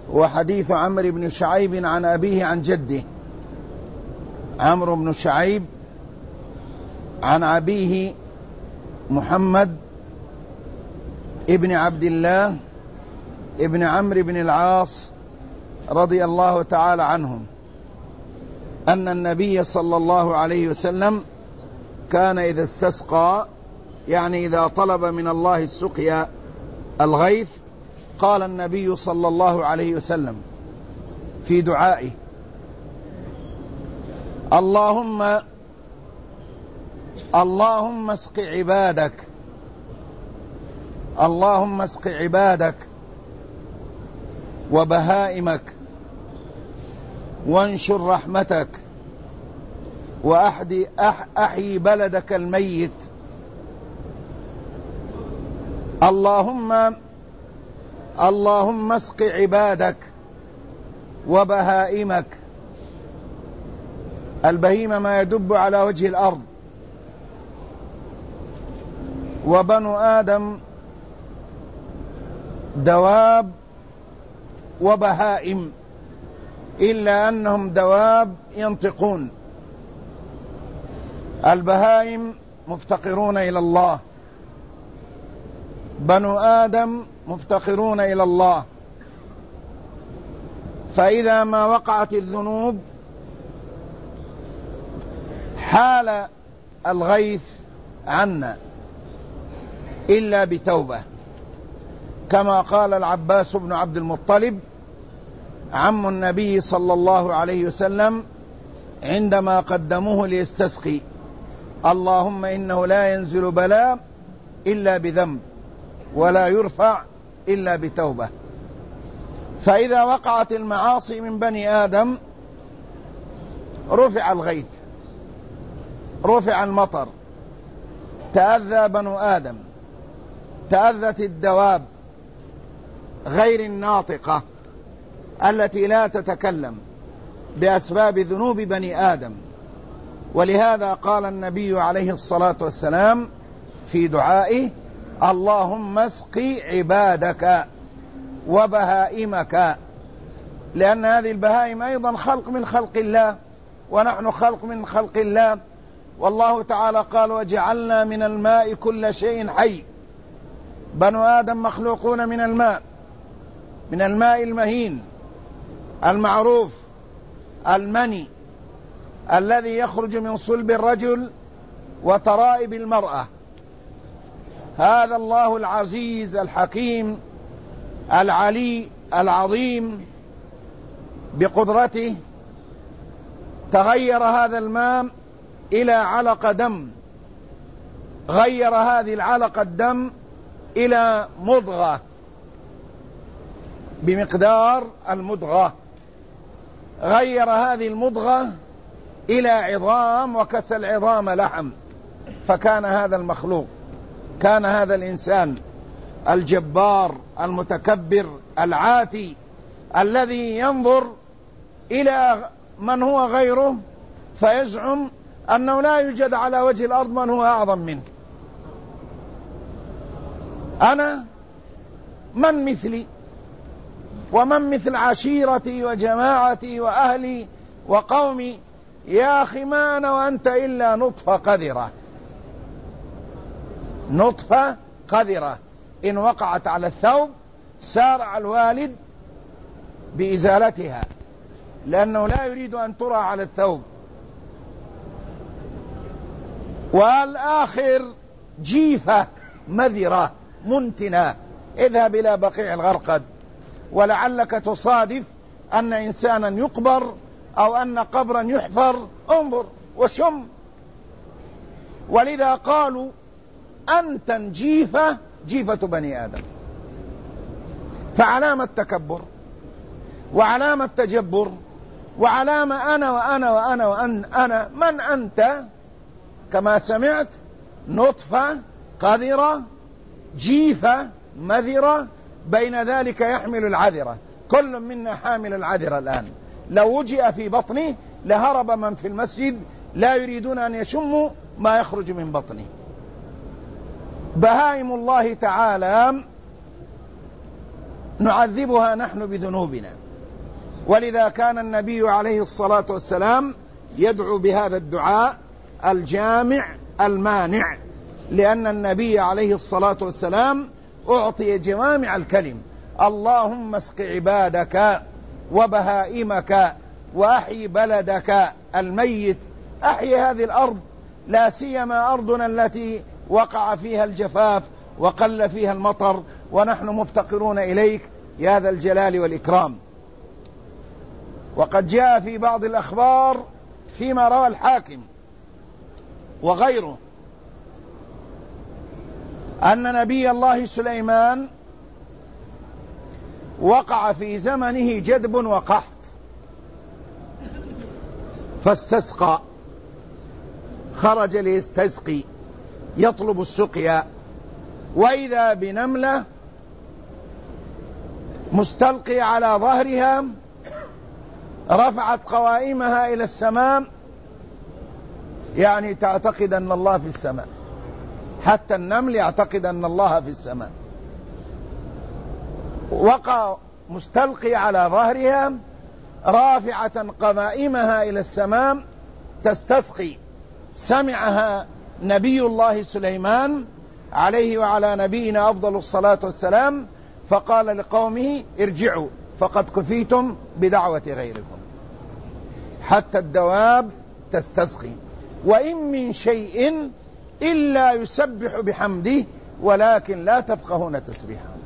وحديث عمرو بن شعيب عن أبيه عن جده. عمرو بن شعيب عن أبيه محمد ابن عبد الله ابن عمرو بن العاص رضي الله تعالى عنهم أن النبي صلى الله عليه وسلم كان إذا استسقى، يعني إذا طلب من الله السقيا الغيث، قال النبي صلى الله عليه وسلم في دعائه: اللهم اسق عبادك، اللهم اسق عبادك وبهائمك، وانشر رحمتك، وأحيي بلدك الميت. اللهم اسق عبادك وبهائمك. البهيمة ما يدب على وجه الأرض، وبنو آدم دواب وبهائم، إلا أنهم دواب ينطقون. البهائم مفتقرون إلى الله، بنو آدم مفتقرون إلى الله. فإذا ما وقعت الذنوب حال الغيث عنا إلا بتوبة، كما قال العباس بن عبد المطلب عم النبي صلى الله عليه وسلم عندما قدموه ليستسقي: اللهم إنه لا ينزل بلاء إلا بذنب، ولا يرفع إلا بتوبة. فإذا وقعت المعاصي من بني آدم رفع الغيث، رفع المطر، تأذى بنو آدم، تأذت الدواب غير الناطقة التي لا تتكلم بأسباب ذنوب بني آدم. ولهذا قال النبي عليه الصلاة والسلام في دعائه: اللهم اسق عبادك وبهائمك، لأن هذه البهائم أيضا خلق من خلق الله، ونحن خلق من خلق الله. والله تعالى قال: وجعلنا من الماء كل شيء حي. بنو آدم مخلوقون من الماء، من الماء المهين المعروف المني الذي يخرج من صلب الرجل وترائب المرأة. هذا الله العزيز الحكيم العلي العظيم بقدرته تغير هذا الماء إلى علقة دم، غير هذه العلقة الدم إلى مضغة بمقدار المضغة، غير هذه المضغة إلى عظام، وكسى العظام لحم. فكان هذا المخلوق، كان هذا الإنسان الجبار المتكبر العاتي الذي ينظر إلى من هو غيره فيزعم أنه لا يوجد على وجه الأرض من هو أعظم منه. أنا من مثلي ومن مثل عشيرتي وجماعتي وأهلي وقومي؟ يا أخي ما أنا وأنت إلا نطفة قذرة، نطفة قذرة إن وقعت على الثوب سارع الوالد بإزالتها، لأنه لا يريد أن ترى على الثوب. والآخر جيفة مذرة منتنة. اذهب إلى بقيع الغرقد ولعلك تصادف أن إنسانا يقبر أو أن قبرا يحفر، انظر وشم. ولذا قالوا أنت جيفة، جيفة بني آدم. فعلامة تكبر وعلامة تجبر وعلامة أنا وأنا وأنا وأن أنا. من أنت؟ كما سمعت: نطفة قذرة جيفة مذرة، بين ذلك يحمل العذرة. كل منا حامل العذرة الآن. لو وجئ في بطنه لهرب من في المسجد لا يريدون أن يشموا ما يخرج من بطنه. بهائم الله تعالى نعذبها نحن بذنوبنا. ولذا كان النبي عليه الصلاة والسلام يدعو بهذا الدعاء الجامع المانع، لأن النبي عليه الصلاة والسلام أعطي جوامع الكلم. اللهم اسق عبادك وبهائمك وأحي بلدك الميت. أحي هذه الأرض، لا سيما أرضنا التي وقع فيها الجفاف وقل فيها المطر، ونحن مفتقرون إليك يا ذا الجلال والإكرام. وقد جاء في بعض الأخبار فيما روى الحاكم وغيره أن نبي الله سليمان وقع في زمنه جدب وقحط فاستسقى، خرج ليستسقي يطلب السقيا، وإذا بنملة مستلقية على ظهرها رفعت قوائمها إلى السماء، يعني تعتقد أن الله في السماء، حتى النمل يعتقد أن الله في السماء. وقع مستلقية على ظهرها رافعة قوائمها إلى السماء تستسقي. سمعها نبي الله سليمان عليه وعلى نبينا أفضل الصلاة والسلام، فقال لقومه ارجعوا فقد كفيتم بدعوة غيركم. حتى الدواب تستسقي. وإن من شيء إلا يسبح بحمده ولكن لا تفقهون تسبيحه.